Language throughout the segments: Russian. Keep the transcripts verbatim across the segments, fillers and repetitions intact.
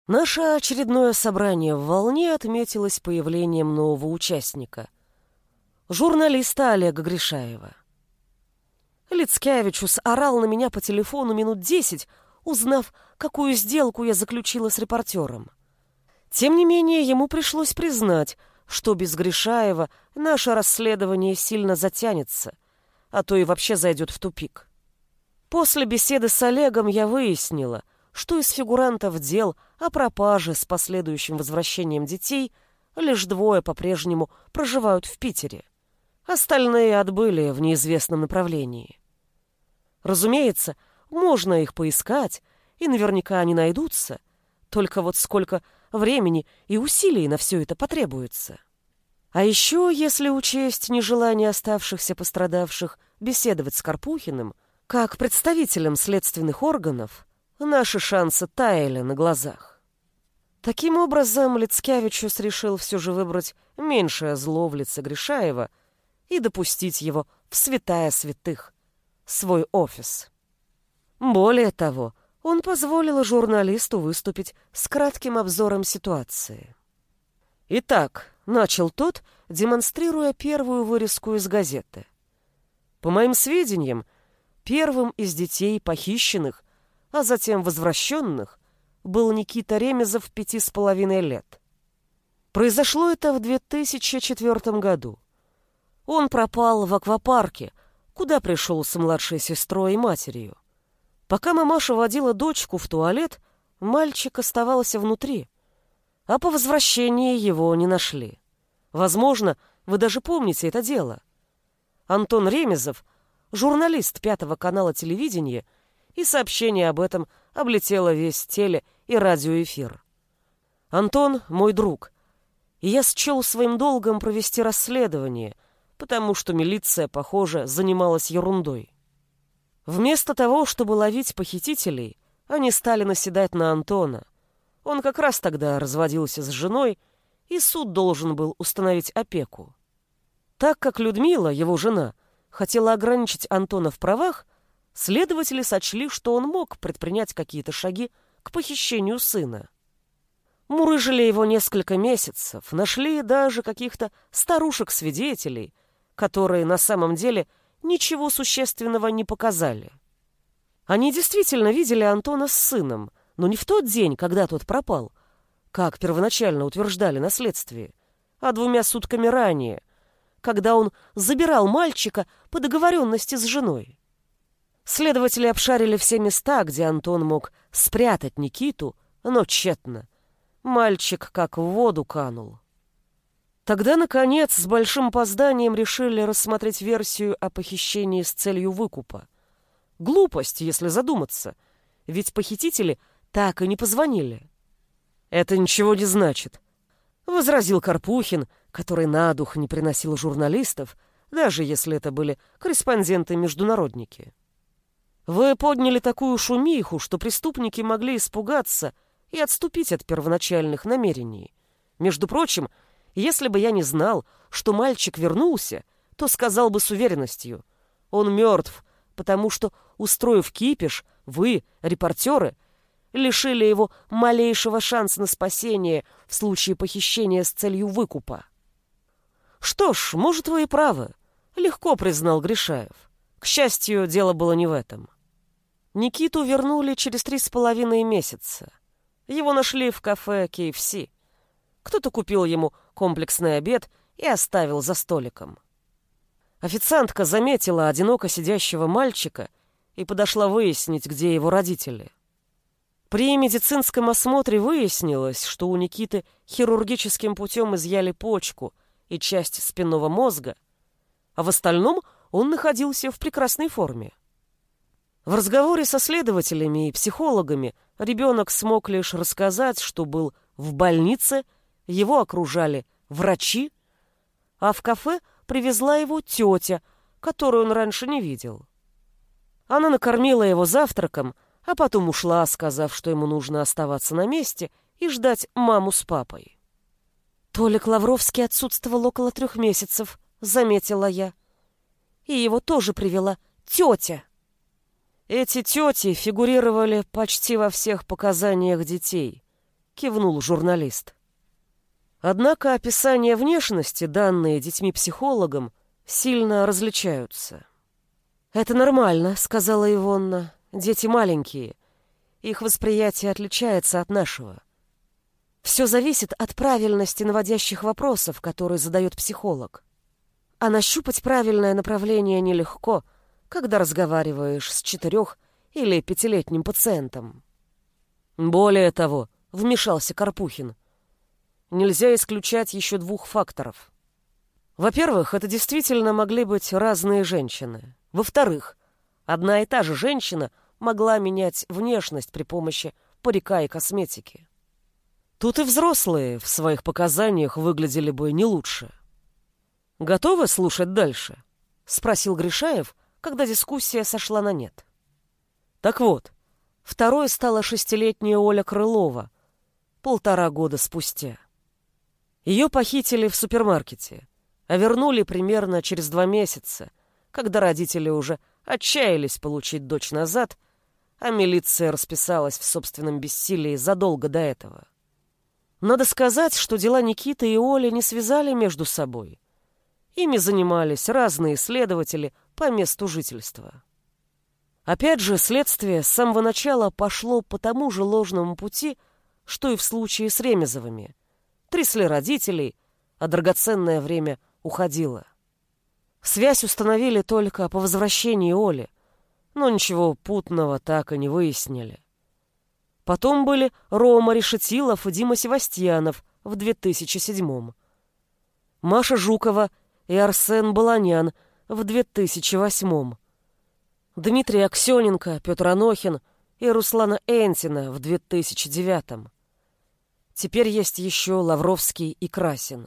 Наше очередное собрание в «Волне» отметилось появлением нового участника — журналиста Олега Гришаева. Лицкевичус орал на меня по телефону минут десять, узнав, какую сделку я заключила с репортером. Тем не менее, ему пришлось признать, что без Гришаева наше расследование сильно затянется, а то и вообще зайдет в тупик. После беседы с Олегом я выяснила, что из фигурантов дел о пропаже с последующим возвращением детей лишь двое по-прежнему проживают в Питере. Остальные отбыли в неизвестном направлении. Разумеется, можно их поискать, и наверняка они найдутся, только вот сколько времени и усилий на все это потребуется. А еще, если учесть нежелание оставшихся пострадавших беседовать с Карпухиным, как представителем следственных органов, наши шансы таяли на глазах. Таким образом, Лицкевичус решил все же выбрать меньшее зло в лице Гришаева и допустить его в святая святых, свой офис. Более того, он позволил журналисту выступить с кратким обзором ситуации. Итак, начал тот, демонстрируя первую вырезку из газеты. По моим сведениям, первым из детей похищенных, а затем возвращенных, был Никита Ремезов пяти с половиной лет. Произошло это в две тысячи четвёртом году. Он пропал в аквапарке, куда пришел с младшей сестрой и матерью. Пока мамаша водила дочку в туалет, мальчик оставался внутри, а по возвращении его не нашли. Возможно, вы даже помните это дело. Антон Ремезов, журналист Пятого канала телевидения, и сообщение об этом облетело весь теле- и радиоэфир. Антон — мой друг, и я счел своим долгом провести расследование, потому что милиция, похоже, занималась ерундой. Вместо того, чтобы ловить похитителей, они стали наседать на Антона. Он как раз тогда разводился с женой, и суд должен был установить опеку. Так как Людмила, его жена, хотела ограничить Антона в правах, следователи сочли, что он мог предпринять какие-то шаги к похищению сына. Мурыжили его несколько месяцев, нашли даже каких-то старушек-свидетелей, которые на самом деле ничего существенного не показали. Они действительно видели Антона с сыном, но не в тот день, когда тот пропал, как первоначально утверждали на следствии, а двумя сутками ранее, когда он забирал мальчика по договоренности с женой. Следователи обшарили все места, где Антон мог спрятать Никиту, но тщетно. Мальчик как в воду канул. Тогда, наконец, с большим опозданием решили рассмотреть версию о похищении с целью выкупа. Глупость, если задуматься, ведь похитители так и не позвонили. «Это ничего не значит», — возразил Карпухин, который на дух не приносил журналистов, даже если это были корреспонденты-международники. «Вы подняли такую шумиху, что преступники могли испугаться и отступить от первоначальных намерений. Между прочим, если бы я не знал, что мальчик вернулся, то сказал бы с уверенностью: он мертв, потому что, устроив кипиш, вы, репортеры, лишили его малейшего шанса на спасение в случае похищения с целью выкупа». «Что ж, может, вы и правы», — легко признал Гришаев. К счастью, дело было не в этом. Никиту вернули через три с половиной месяца. Его нашли в кафе кей эф си. Кто-то купил ему комплексный обед и оставил за столиком. Официантка заметила одиноко сидящего мальчика и подошла выяснить, где его родители. При медицинском осмотре выяснилось, что у Никиты хирургическим путем изъяли почку и часть спинного мозга, а в остальном он находился в прекрасной форме. В разговоре со следователями и психологами ребенок смог лишь рассказать, что был в больнице, его окружали врачи, а в кафе привезла его тетя, которую он раньше не видел. Она накормила его завтраком, а потом ушла, сказав, что ему нужно оставаться на месте и ждать маму с папой. «Толик Лавровский отсутствовал около трех месяцев», — заметила я. «И его тоже привела тетя». Эти тети фигурировали почти во всех показаниях детей, кивнул журналист. Однако описания внешности, данные детьми-психологом, сильно различаются. «Это нормально», — сказала Ивонна. «Дети маленькие. Их восприятие отличается от нашего. Все зависит от правильности наводящих вопросов, которые задает психолог. А нащупать правильное направление нелегко, когда разговариваешь с четырех- или пятилетним пациентом». «Более того», — вмешался Карпухин, «нельзя исключать еще двух факторов. Во-первых, это действительно могли быть разные женщины. Во-вторых, одна и та же женщина могла менять внешность при помощи парика и косметики. Тут и взрослые в своих показаниях выглядели бы не лучше». «Готовы слушать дальше?» — спросил Гришаев, когда дискуссия сошла на нет. Так вот, второй стала шестилетняя Оля Крылова, полтора года спустя. Ее похитили в супермаркете, а вернули примерно через два месяца, когда родители уже отчаялись получить дочь назад, а милиция расписалась в собственном бессилии задолго до этого. Надо сказать, что дела Никиты и Оли не связали между собой. Ими занимались разные следователи по месту жительства. Опять же, следствие с самого начала пошло по тому же ложному пути, что и в случае с Ремезовыми. Трясли родителей, а драгоценное время уходило. Связь установили только по возвращении Оли, но ничего путного так и не выяснили. Потом были Рома Решетилов и Дима Севастьянов в две тысячи седьмом, Маша Жукова и Арсен Баланян в две тысячи восьмом, Дмитрий Аксененко, Петр Анохин и Руслана Энтина в две тысячи девятом. Теперь есть еще Лавровский и Красин.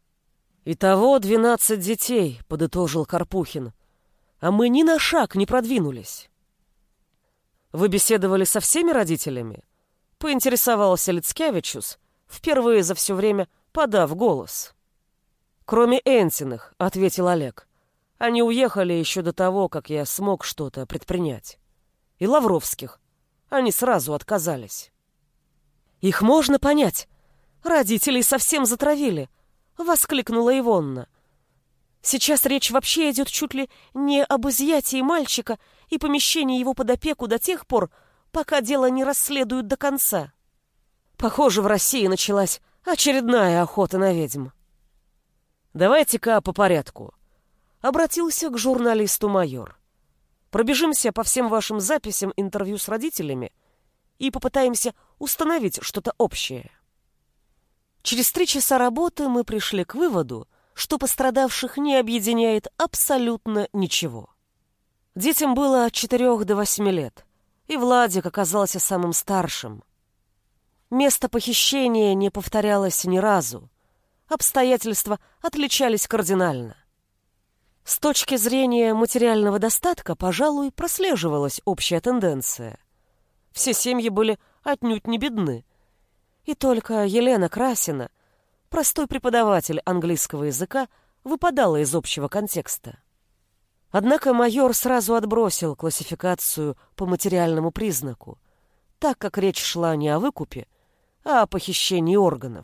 «Итого двенадцать детей», — подытожил Карпухин, «а мы ни на шаг не продвинулись». «Вы беседовали со всеми родителями?» — поинтересовался Лицкевичус, впервые за все время подав голос. «Кроме Энтиных», — ответил Олег. «Они уехали еще до того, как я смог что-то предпринять. И Лавровских. Они сразу отказались». «Их можно понять. Родителей совсем затравили», — воскликнула Ивонна. «Сейчас речь вообще идет чуть ли не об изъятии мальчика и помещении его под опеку до тех пор, пока дело не расследуют до конца. Похоже, в России началась очередная охота на ведьм». «Давайте-ка по порядку», — обратился к журналисту майор. «Пробежимся по всем вашим записям интервью с родителями и попытаемся установить что-то общее». Через три часа работы мы пришли к выводу, что пострадавших не объединяет абсолютно ничего. Детям было от четырех до восьми лет, и Владик оказался самым старшим. Место похищения не повторялось ни разу. Обстоятельства отличались кардинально. С точки зрения материального достатка, пожалуй, прослеживалась общая тенденция. Все семьи были отнюдь не бедны. И только Елена Красина, простой преподаватель английского языка, выпадала из общего контекста. Однако майор сразу отбросил классификацию по материальному признаку, так как речь шла не о выкупе, а о похищении органов.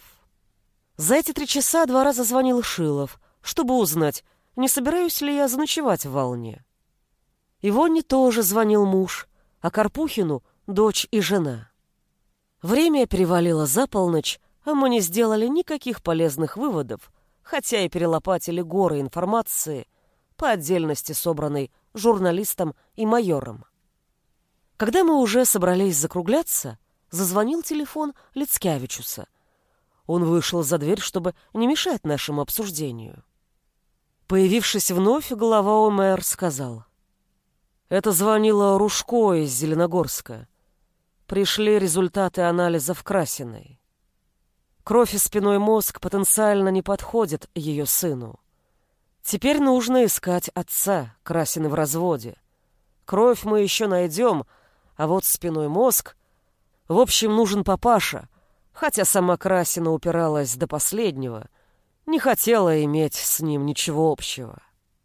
За эти три часа два раза звонил Шилов, чтобы узнать, не собираюсь ли я заночевать в Волне. Ивонне тоже звонил муж, а Карпухину — дочь и жена. Время перевалило за полночь, а мы не сделали никаких полезных выводов, хотя и перелопатили горы информации, по отдельности собранной журналистом и майором. Когда мы уже собрались закругляться, зазвонил телефон Лицкевичуса. Он вышел за дверь, чтобы не мешать нашему обсуждению. Появившись вновь, глава О М Р сказал: «Это звонила Рушко из Зеленогорска. Пришли результаты анализов Красиной. Кровь и спинной мозг потенциально не подходят ее сыну. Теперь нужно искать отца, Красины в разводе. Кровь мы еще найдем, а вот спинной мозг... В общем, нужен папаша, хотя сама Красина упиралась до последнего, не хотела иметь с ним ничего общего.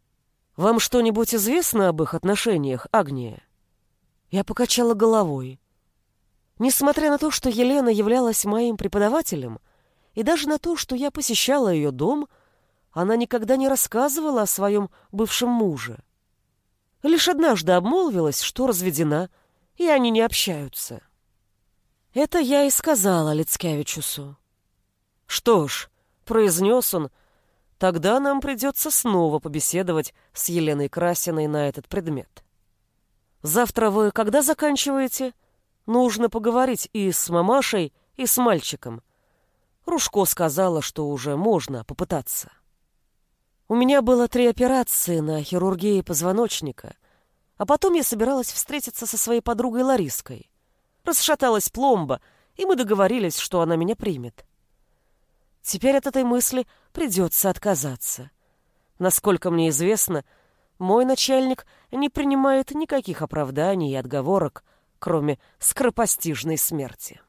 Вам что-нибудь известно об их отношениях, Агния?» Я покачала головой. Несмотря на то, что Елена являлась моим преподавателем, и даже на то, что я посещала ее дом, она никогда не рассказывала о своем бывшем муже. Лишь однажды обмолвилась, что разведена, и они не общаются. Это я и сказала Лицкевичусу. «Что ж», — произнес он, — «тогда нам придется снова побеседовать с Еленой Красиной на этот предмет. Завтра вы когда заканчиваете? Нужно поговорить и с мамашей, и с мальчиком. Ружко сказала, что уже можно попытаться». У меня было три операции на хирургии позвоночника, а потом я собиралась встретиться со своей подругой Лариской. Расшаталась пломба, и мы договорились, что она меня примет. Теперь от этой мысли придется отказаться. Насколько мне известно, мой начальник не принимает никаких оправданий и отговорок, кроме скоропостижной смерти.